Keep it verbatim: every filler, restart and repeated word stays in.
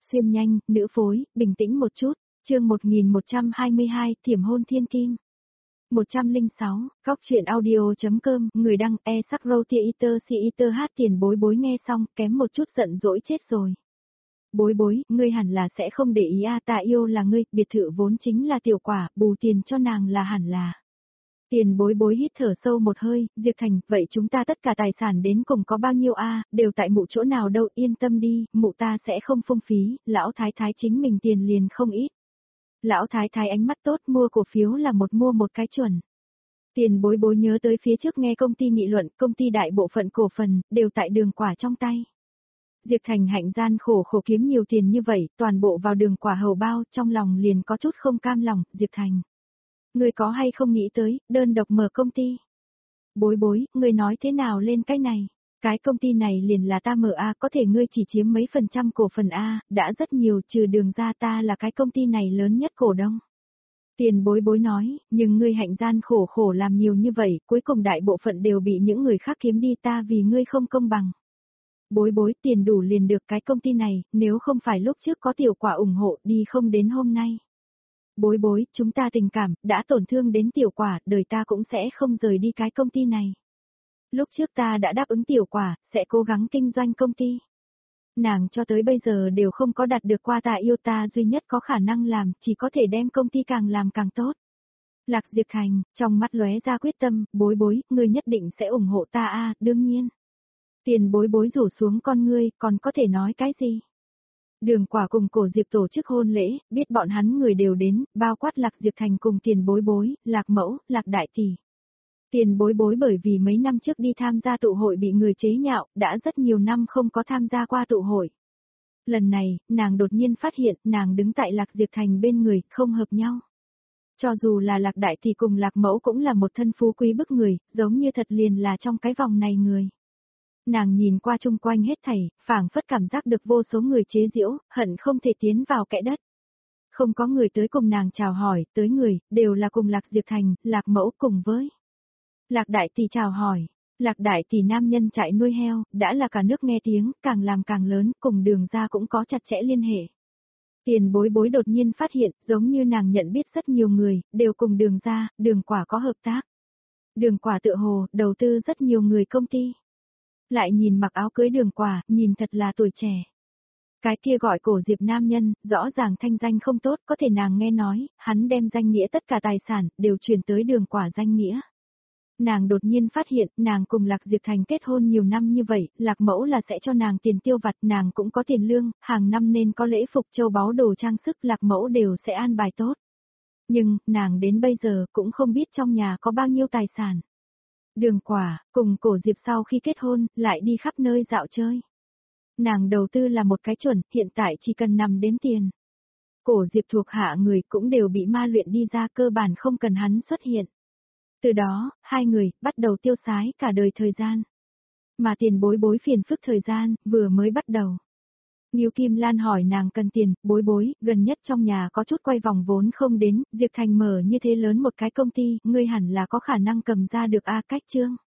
xuyên nhanh, nữ phối, bình tĩnh một chút, chương một nghìn một trăm hai mươi hai, Thiểm hôn thiên kim. một trăm lẻ sáu, góc truyện audio.com, người đăng, e sắc râu tia iter si iter hát Tiền Bối Bối nghe xong, kém một chút giận dỗi chết rồi. Bối bối, ngươi hẳn là sẽ không để ý a, ta yêu là ngươi, biệt thự vốn chính là tiểu quả, bù tiền cho nàng là hẳn là. Tiền Bối Bối hít thở sâu một hơi, Diệp Thành, vậy chúng ta tất cả tài sản đến cùng có bao nhiêu a, đều tại mụ chỗ nào đâu, yên tâm đi, mụ ta sẽ không phung phí, lão thái thái chính mình tiền liền không ít. Lão thái thái ánh mắt tốt, mua cổ phiếu là một mua một cái chuẩn. Tiền Bối Bối nhớ tới phía trước nghe công ty nghị luận, công ty đại bộ phận cổ phần, đều tại Đường Quả trong tay. Diệp Thành hạnh gian khổ khổ kiếm nhiều tiền như vậy, toàn bộ vào Đường Quả hầu bao, trong lòng liền có chút không cam lòng, Diệp Thành. Ngươi có hay không nghĩ tới, đơn độc mở công ty? Bối bối, ngươi nói thế nào lên cái này? Cái công ty này liền là ta mở a, có thể ngươi chỉ chiếm mấy phần trăm cổ phần a, đã rất nhiều, trừ Đường ra ta là cái công ty này lớn nhất cổ đông. Tiền Bối Bối nói, nhưng ngươi hạnh gian khổ khổ làm nhiều như vậy, cuối cùng đại bộ phận đều bị những người khác kiếm đi, ta vì ngươi không công bằng. Bối bối, tiền đủ liền được cái công ty này, nếu không phải lúc trước có tiểu quả ủng hộ đi không đến hôm nay. Bối bối, chúng ta tình cảm, đã tổn thương đến tiểu quả, đời ta cũng sẽ không rời đi cái công ty này. Lúc trước ta đã đáp ứng tiểu quả, sẽ cố gắng kinh doanh công ty. Nàng cho tới bây giờ đều không có đạt được qua ta yêu, ta duy nhất có khả năng làm, chỉ có thể đem công ty càng làm càng tốt. Lạc Diệp Thành, trong mắt lóe ra quyết tâm, bối bối, ngươi nhất định sẽ ủng hộ ta a, đương nhiên. Tiền Bối Bối rủ xuống con ngươi, còn có thể nói cái gì? Đường Quả cùng Cổ Diệp tổ chức hôn lễ, biết bọn hắn người đều đến, bao quát Lạc Diệp Thành cùng Tiền Bối Bối, Lạc Mẫu, Lạc Đại Tỷ. Tiền Bối Bối bởi vì mấy năm trước đi tham gia tụ hội bị người chế nhạo, đã rất nhiều năm không có tham gia qua tụ hội. Lần này, nàng đột nhiên phát hiện, nàng đứng tại Lạc Diệp Thành bên người, không hợp nhau. Cho dù là Lạc Đại Tỷ cùng Lạc Mẫu cũng là một thân phú quý bức người, giống như thật liền là trong cái vòng này người. Nàng nhìn qua chung quanh hết thảy, phảng phất cảm giác được vô số người chế giễu, hận không thể tiến vào kẽ đất. Không có người tới cùng nàng chào hỏi, tới người, đều là cùng Lạc Diệp Thành, Lạc Mẫu cùng với. Lạc Đại Tỷ chào hỏi, Lạc Đại Tỷ nam nhân chạy nuôi heo, đã là cả nước nghe tiếng, càng làm càng lớn, cùng Đường ra cũng có chặt chẽ liên hệ. Tiền Bối Bối đột nhiên phát hiện, giống như nàng nhận biết rất nhiều người, đều cùng Đường ra, Đường Quả có hợp tác. Đường Quả tựa hồ, đầu tư rất nhiều người công ty. Lại nhìn mặc áo cưới Đường Quả, nhìn thật là tuổi trẻ. Cái kia gọi Cổ Diệp nam nhân, rõ ràng thanh danh không tốt, có thể nàng nghe nói, hắn đem danh nghĩa tất cả tài sản, đều chuyển tới Đường Quả danh nghĩa. Nàng đột nhiên phát hiện, nàng cùng Lạc Diệp Thành kết hôn nhiều năm như vậy, Lạc Mẫu là sẽ cho nàng tiền tiêu vặt, nàng cũng có tiền lương, hàng năm nên có lễ phục châu báu đồ trang sức, Lạc Mẫu đều sẽ an bài tốt. Nhưng, nàng đến bây giờ cũng không biết trong nhà có bao nhiêu tài sản. Đường Quả, cùng Cổ Diệp sau khi kết hôn, lại đi khắp nơi dạo chơi. Nàng đầu tư là một cái chuẩn, hiện tại chỉ cần nằm đếm tiền. Cổ Diệp thuộc hạ người cũng đều bị ma luyện đi ra, cơ bản không cần hắn xuất hiện. Từ đó, hai người, bắt đầu tiêu xái cả đời thời gian. Mà Tiền Bối Bối phiền phức thời gian, vừa mới bắt đầu. Ngưu Kim Lan hỏi nàng cần tiền, Bối Bối, gần nhất trong nhà có chút quay vòng vốn không đến, Diệp Thành mở như thế lớn một cái công ty, ngươi hẳn là có khả năng cầm ra được a cách chương.